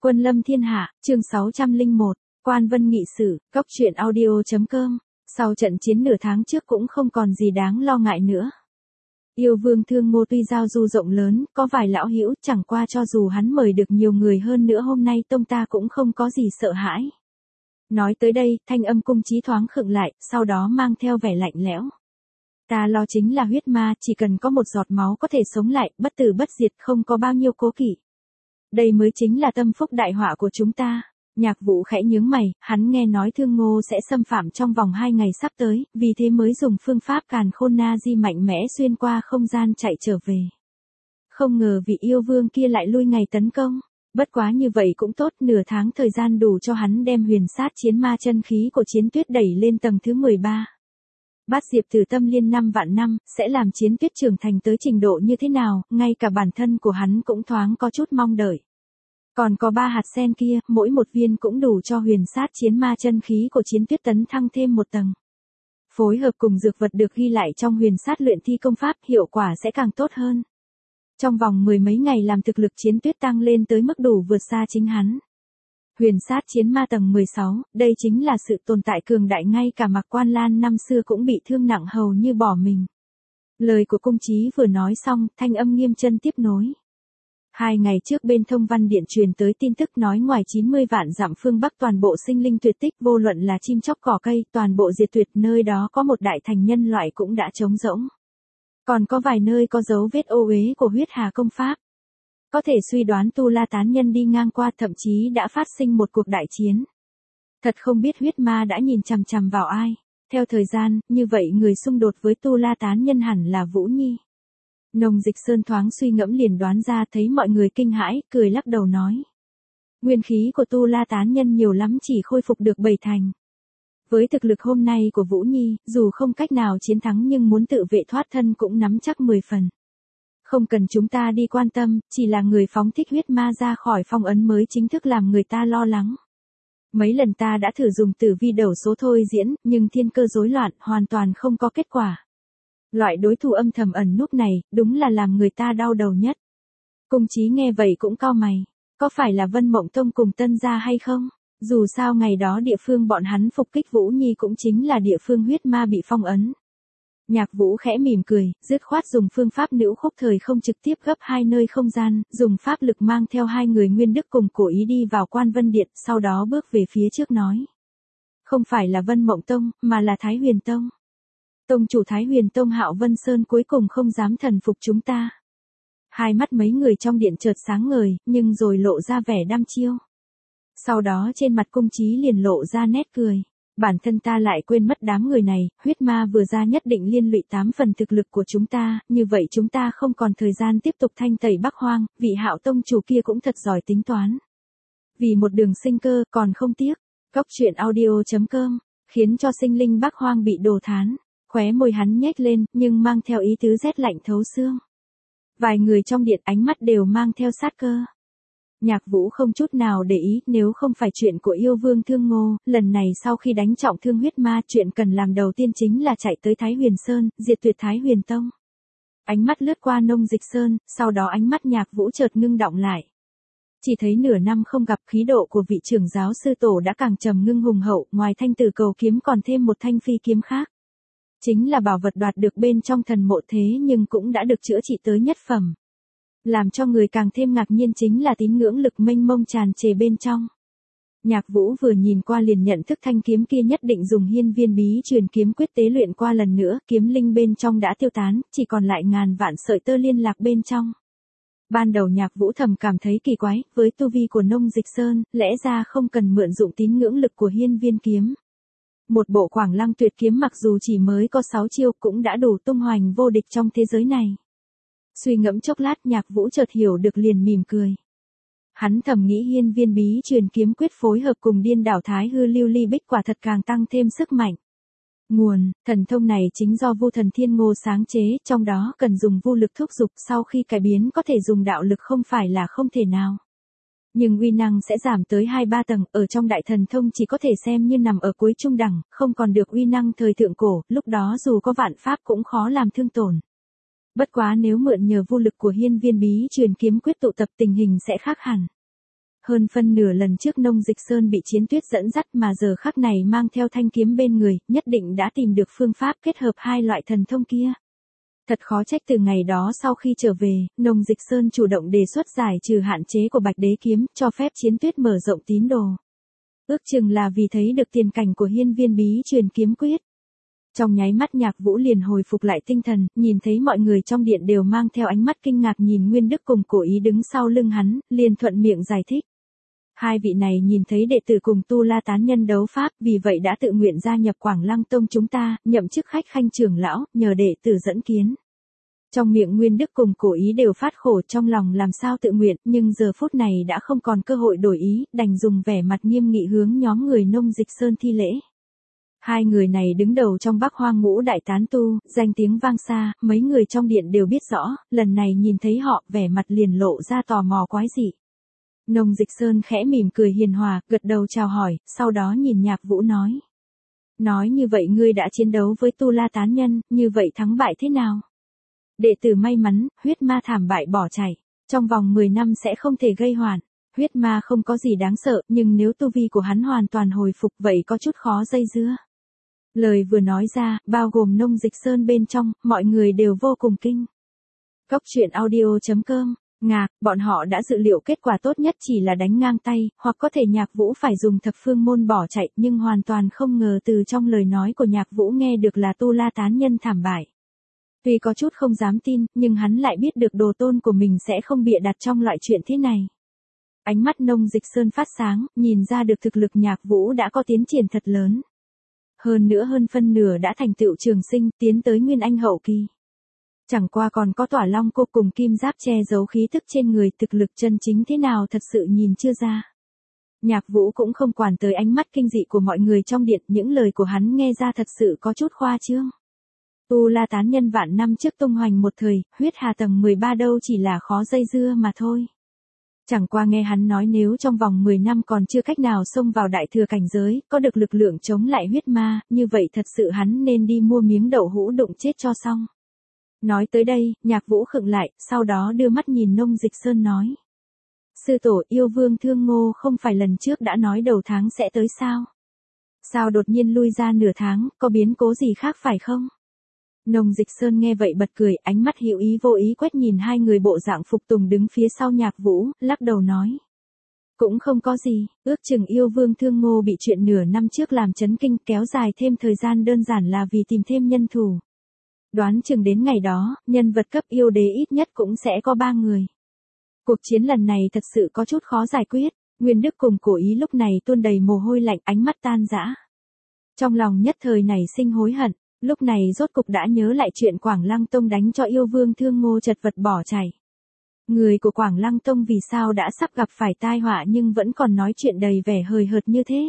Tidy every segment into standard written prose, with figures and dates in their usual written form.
Quân lâm thiên hạ, chương 601, Quan Vân nghị sự, góc truyện audio.com. Sau trận chiến nửa tháng trước cũng không còn gì đáng lo ngại nữa. Yêu Vương Thương Ngô tuy giao du rộng lớn, có vài lão hữu, chẳng qua cho dù hắn mời được nhiều người hơn nữa hôm nay tông ta cũng không có gì sợ hãi. Nói tới đây, thanh âm Cung Chí thoáng khựng lại, sau đó mang theo vẻ lạnh lẽo. Ta lo chính là huyết ma, chỉ cần có một giọt máu có thể sống lại, bất tử bất diệt, không có bao nhiêu cố kỵ. Đây mới chính là tâm phúc đại họa của chúng ta. Nhạc Vũ khẽ nhướng mày, hắn nghe nói Thương Ngô sẽ xâm phạm trong vòng 2 ngày sắp tới, vì thế mới dùng phương pháp càn khôn na di mạnh mẽ xuyên qua không gian chạy trở về. Không ngờ vị yêu vương kia lại lui ngày tấn công. Bất quá như vậy cũng tốt, nửa tháng thời gian đủ cho hắn đem huyền sát chiến ma chân khí của Chiến Tuyết đẩy lên tầng thứ 13. Bát Diệp Tử Tâm Liên 5 vạn năm, sẽ làm Chiến Tuyết trưởng thành tới trình độ như thế nào, ngay cả bản thân của hắn cũng thoáng có chút mong đợi. Còn có 3 hạt sen kia, mỗi một viên cũng đủ cho huyền sát chiến ma chân khí của Chiến Tuyết tấn thăng thêm một tầng. Phối hợp cùng dược vật được ghi lại trong huyền sát luyện thi công pháp, hiệu quả sẽ càng tốt hơn. Trong vòng 10 mấy ngày làm thực lực Chiến Tuyết tăng lên tới mức đủ vượt xa chính hắn. Huyền sát chiến ma tầng 16, đây chính là sự tồn tại cường đại, ngay cả Mạc Quan Lan năm xưa cũng bị thương nặng hầu như bỏ mình. Lời của Cung Chí vừa nói xong, thanh âm Nghiêm Chân tiếp nối. 2 ngày trước bên Thông Văn Điện truyền tới tin tức nói ngoài 90 vạn dặm phương Bắc toàn bộ sinh linh tuyệt tích, vô luận là chim chóc cỏ cây, toàn bộ diệt tuyệt, nơi đó có một đại thành nhân loại cũng đã trống rỗng. Còn có vài nơi có dấu vết ô uế của huyết hà công pháp. Có thể suy đoán Tu La tán nhân đi ngang qua, thậm chí đã phát sinh một cuộc đại chiến. Thật không biết huyết ma đã nhìn chằm chằm vào ai. Theo thời gian, như vậy người xung đột với Tu La tán nhân hẳn là Vũ Nhi. Nông Dịch Sơn thoáng suy ngẫm liền đoán ra, thấy mọi người kinh hãi, cười lắc đầu nói. Nguyên khí của Tu La tán nhân nhiều lắm, chỉ khôi phục được 7 thành. Với thực lực hôm nay của Vũ Nhi, dù không cách nào chiến thắng nhưng muốn tự vệ thoát thân cũng nắm chắc 10 phần. Không cần chúng ta đi quan tâm, chỉ là người phóng thích huyết ma ra khỏi phong ấn mới chính thức làm người ta lo lắng. Mấy lần ta đã thử dùng tử vi đầu số thôi diễn, nhưng thiên cơ rối loạn, hoàn toàn không có kết quả. Loại đối thủ âm thầm ẩn núp này, đúng là làm người ta đau đầu nhất. Cung Chí nghe vậy cũng cau mày. Có phải là Vân Mộng Tông cùng Tân gia hay không? Dù sao ngày đó địa phương bọn hắn phục kích Vũ Nhi cũng chính là địa phương huyết ma bị phong ấn. Nhạc Vũ khẽ mỉm cười, dứt khoát dùng phương pháp Nữu Khúc thời không trực tiếp gấp 2 nơi không gian, dùng pháp lực mang theo 2 người Nguyên Đức cùng Cổ Ý đi vào Quan Vân Điện, sau đó bước về phía trước nói. Không phải là Vân Mộng Tông, mà là Thái Huyền Tông. Tông chủ Thái Huyền Tông Hạo Vân Sơn cuối cùng không dám thần phục chúng ta. Hai mắt mấy người trong điện chợt sáng ngời, nhưng rồi lộ ra vẻ đăm chiêu. Sau đó trên mặt Cung Chí liền lộ ra nét cười. Bản thân ta lại quên mất đám người này, huyết ma vừa ra nhất định liên lụy 8 phần thực lực của chúng ta, như vậy chúng ta không còn thời gian tiếp tục thanh tẩy Bắc Hoang, vị Hạo tông chủ kia cũng thật giỏi tính toán. Vì một đường sinh cơ, còn không tiếc. Góc truyện audio.com, khiến cho sinh linh Bắc Hoang bị đồ thán. Khóe môi hắn nhếch lên, nhưng mang theo ý tứ rét lạnh thấu xương. Vài người trong điện ánh mắt đều mang theo sát cơ. Nhạc Vũ không chút nào để ý, nếu không phải chuyện của yêu vương Thương Ngô, lần này sau khi đánh trọng thương huyết ma, chuyện cần làm đầu tiên chính là chạy tới Thái Huyền Sơn, diệt tuyệt Thái Huyền Tông. Ánh mắt lướt qua Nông Dịch Sơn, sau đó ánh mắt Nhạc Vũ chợt ngưng đọng lại. Chỉ thấy nửa năm không gặp, khí độ của vị trưởng giáo sư tổ đã càng trầm ngưng hùng hậu, ngoài thanh tử cầu kiếm còn thêm một thanh phi kiếm khác. Chính là bảo vật đoạt được bên trong thần mộ, thế nhưng cũng đã được chữa trị tới nhất phẩm. Làm cho người càng thêm ngạc nhiên chính là tín ngưỡng lực mênh mông tràn trề bên trong. Nhạc Vũ vừa nhìn qua liền nhận thức thanh kiếm kia nhất định dùng hiên viên bí truyền kiếm quyết tế luyện qua lần nữa, kiếm linh bên trong đã tiêu tán, chỉ còn lại ngàn vạn sợi tơ liên lạc bên trong. Ban đầu Nhạc Vũ thầm cảm thấy kỳ quái, với tu vi của Nông Dịch Sơn, lẽ ra không cần mượn dụng tín ngưỡng lực của hiên viên kiếm. Một bộ Quảng Lăng tuyệt kiếm mặc dù chỉ mới có 6 chiêu cũng đã đủ tung hoành vô địch trong thế giới này. Suy ngẫm chốc lát, Nhạc Vũ chợt hiểu được liền mỉm cười. Hắn thầm nghĩ hiên viên bí truyền kiếm quyết phối hợp cùng điên đảo Thái Hư Lưu Ly Bích quả thật càng tăng thêm sức mạnh. Nguồn, thần thông này chính do Vu Thần Thiên Ngô sáng chế, trong đó cần dùng vu lực thúc dục, sau khi cải biến có thể dùng đạo lực, không phải là không thể nào. Nhưng uy năng sẽ giảm tới 2-3 tầng, ở trong đại thần thông chỉ có thể xem như nằm ở cuối trung đẳng, không còn được uy năng thời thượng cổ, lúc đó dù có vạn pháp cũng khó làm thương tổn. Bất quá nếu mượn nhờ vô lực của hiên viên bí truyền kiếm quyết tụ tập, tình hình sẽ khác hẳn. Hơn phân nửa lần trước Nông Dịch Sơn bị Chiến Tuyết dẫn dắt mà giờ khắc này mang theo thanh kiếm bên người, nhất định đã tìm được phương pháp kết hợp hai loại thần thông kia. Thật khó trách từ ngày đó sau khi trở về, Nông Dịch Sơn chủ động đề xuất giải trừ hạn chế của Bạch Đế kiếm, cho phép Chiến Tuyết mở rộng tín đồ. Ước chừng là vì thấy được tiền cảnh của hiên viên bí truyền kiếm quyết. Trong nháy mắt Nhạc Vũ liền hồi phục lại tinh thần, nhìn thấy mọi người trong điện đều mang theo ánh mắt kinh ngạc nhìn Nguyên Đức cùng Cổ Ý đứng sau lưng hắn, liền thuận miệng giải thích. Hai vị này nhìn thấy đệ tử cùng Tu La tán nhân đấu pháp, vì vậy đã tự nguyện gia nhập Quảng Lăng Tông chúng ta, nhậm chức khách khanh trưởng lão, nhờ đệ tử dẫn kiến. Trong miệng Nguyên Đức cùng Cổ Ý đều phát khổ, trong lòng làm sao tự nguyện, nhưng giờ phút này đã không còn cơ hội đổi ý, đành dùng vẻ mặt nghiêm nghị hướng nhóm người Nông Dịch Sơn thi lễ. Hai người này đứng đầu trong Bắc Hoang ngũ đại tán tu, danh tiếng vang xa, mấy người trong điện đều biết rõ, lần này nhìn thấy họ, vẻ mặt liền lộ ra tò mò quái dị. Nông Dịch Sơn khẽ mỉm cười hiền hòa, gật đầu chào hỏi, sau đó nhìn Nhạc Vũ nói. Nói như vậy ngươi đã chiến đấu với Tu La tán nhân, như vậy thắng bại thế nào? Đệ tử may mắn, huyết ma thảm bại bỏ chạy, trong vòng 10 năm sẽ không thể gây hoạn. Huyết ma không có gì đáng sợ, nhưng nếu tu vi của hắn hoàn toàn hồi phục vậy có chút khó dây dưa. Lời vừa nói ra, bao gồm Nông Dịch Sơn bên trong, mọi người đều vô cùng kinh. Cốc truyện audio.com, ngạc, bọn họ đã dự liệu kết quả tốt nhất chỉ là đánh ngang tay, hoặc có thể Nhạc Vũ phải dùng thập phương môn bỏ chạy, nhưng hoàn toàn không ngờ từ trong lời nói của Nhạc Vũ nghe được là Tu La tán nhân thảm bại. Tuy có chút không dám tin, nhưng hắn lại biết được đồ tôn của mình sẽ không bịa đặt trong loại chuyện thế này. Ánh mắt Nông Dịch Sơn phát sáng, nhìn ra được thực lực Nhạc Vũ đã có tiến triển thật lớn. Hơn nữa hơn phân nửa đã thành tựu trường sinh, tiến tới Nguyên Anh hậu kỳ. Chẳng qua còn có Tỏa Long cô cùng kim giáp che giấu khí tức trên người, thực lực chân chính thế nào thật sự nhìn chưa ra. Nhạc Vũ cũng không quản tới ánh mắt kinh dị của mọi người trong điện, những lời của hắn nghe ra thật sự có chút khoa trương. Tu La tán nhân vạn năm trước tung hoành một thời, huyết hà tầng 13 đâu chỉ là khó dây dưa mà thôi. Chẳng qua nghe hắn nói nếu trong vòng 10 năm còn chưa cách nào xông vào đại thừa cảnh giới, có được lực lượng chống lại huyết ma, như vậy thật sự hắn nên đi mua miếng đậu hũ đụng chết cho xong. Nói tới đây, Nhạc Vũ khựng lại, sau đó đưa mắt nhìn Nông Dịch Sơn nói. Sư tổ yêu vương Thương Ngô không phải lần trước đã nói đầu tháng sẽ tới sao? Sao đột nhiên lui ra nửa tháng, có biến cố gì khác phải không? Nông Dịch Sơn nghe vậy bật cười, ánh mắt hữu ý vô ý quét nhìn hai người bộ dạng phục tùng đứng phía sau Nhạc Vũ, lắc đầu nói. Cũng không có gì, ước chừng yêu vương Thương Ngô bị chuyện nửa năm trước làm chấn kinh, kéo dài thêm thời gian đơn giản là vì tìm thêm nhân thủ. Đoán chừng đến ngày đó, nhân vật cấp yêu đế ít nhất cũng sẽ có 3 người. Cuộc chiến lần này thật sự có chút khó giải quyết, Nguyên Đức cùng Cổ Ý lúc này tuôn đầy mồ hôi lạnh, ánh mắt tan rã. Trong lòng nhất thời nảy sinh hối hận. Lúc này rốt cục đã nhớ lại chuyện Quảng Lăng Tông đánh cho yêu vương Thương Ngô chật vật bỏ chạy. Người của Quảng Lăng Tông vì sao đã sắp gặp phải tai họa nhưng vẫn còn nói chuyện đầy vẻ hời hợt như thế.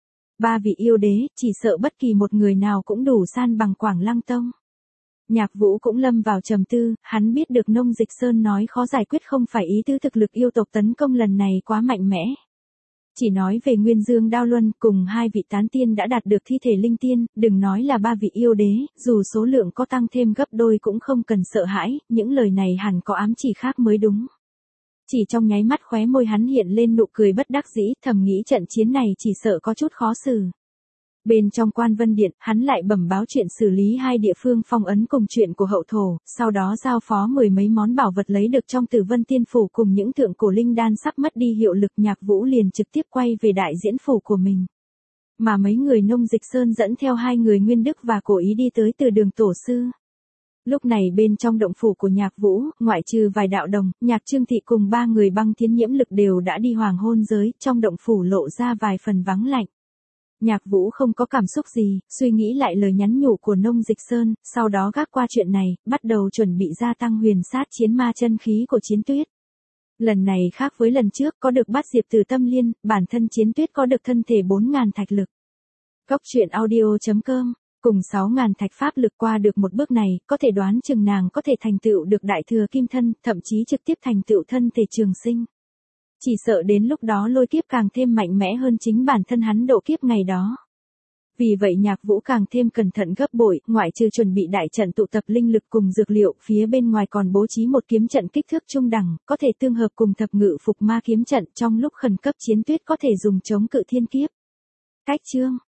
3 vị yêu đế, chỉ sợ bất kỳ một người nào cũng đủ san bằng Quảng Lăng Tông. Nhạc Vũ cũng lâm vào trầm tư, hắn biết được Nông Dịch Sơn nói khó giải quyết không phải ý tứ thực lực yêu tộc tấn công lần này quá mạnh mẽ. Chỉ nói về Nguyên Dương Đao Luân cùng 2 vị tán tiên đã đạt được thi thể linh tiên, đừng nói là 3 vị yêu đế, dù số lượng có tăng thêm gấp đôi cũng không cần sợ hãi, những lời này hẳn có ám chỉ khác mới đúng. Chỉ trong nháy mắt khóe môi hắn hiện lên nụ cười bất đắc dĩ, thầm nghĩ trận chiến này chỉ sợ có chút khó xử. Bên trong Quan Vân Điện, hắn lại bẩm báo chuyện xử lý 2 địa phương phong ấn cùng chuyện của hậu thổ, sau đó giao phó 10 mấy món bảo vật lấy được trong Tử Vân Tiên Phủ cùng những thượng cổ linh đan sắp mất đi hiệu lực. Nhạc Vũ liền trực tiếp quay về đại diễn phủ của mình. Mà mấy người Nông Dịch Sơn dẫn theo 2 người Nguyên Đức và Cổ Ý đi tới từ đường tổ sư. Lúc này bên trong động phủ của Nhạc Vũ, ngoại trừ vài đạo đồng, Nhạc Trương Thị cùng 3 người băng thiên nhiễm lực đều đã đi hoàng hôn giới, trong động phủ lộ ra vài phần vắng lạnh. Nhạc Vũ không có cảm xúc gì, suy nghĩ lại lời nhắn nhủ của Nông Dịch Sơn, sau đó gác qua chuyện này, bắt đầu chuẩn bị gia tăng huyền sát chiến ma chân khí của Chiến Tuyết. Lần này khác với lần trước, có được bắt diệp từ tâm liên, bản thân Chiến Tuyết có được thân thể 4.000 thạch lực. Cốc truyện audio.com, cùng 6.000 thạch pháp lực qua được một bước này, có thể đoán chừng nàng có thể thành tựu được đại thừa kim thân, thậm chí trực tiếp thành tựu thân thể trường sinh. Chỉ sợ đến lúc đó lôi kiếp càng thêm mạnh mẽ hơn chính bản thân hắn độ kiếp ngày đó. Vì vậy Nhạc Vũ càng thêm cẩn thận gấp bội, ngoại trừ chuẩn bị đại trận tụ tập linh lực cùng dược liệu, phía bên ngoài còn bố trí một kiếm trận kích thước trung đẳng, có thể tương hợp cùng thập ngự phục ma kiếm trận, trong lúc khẩn cấp chiến tuyết có thể dùng chống cự thiên kiếp. Cách chương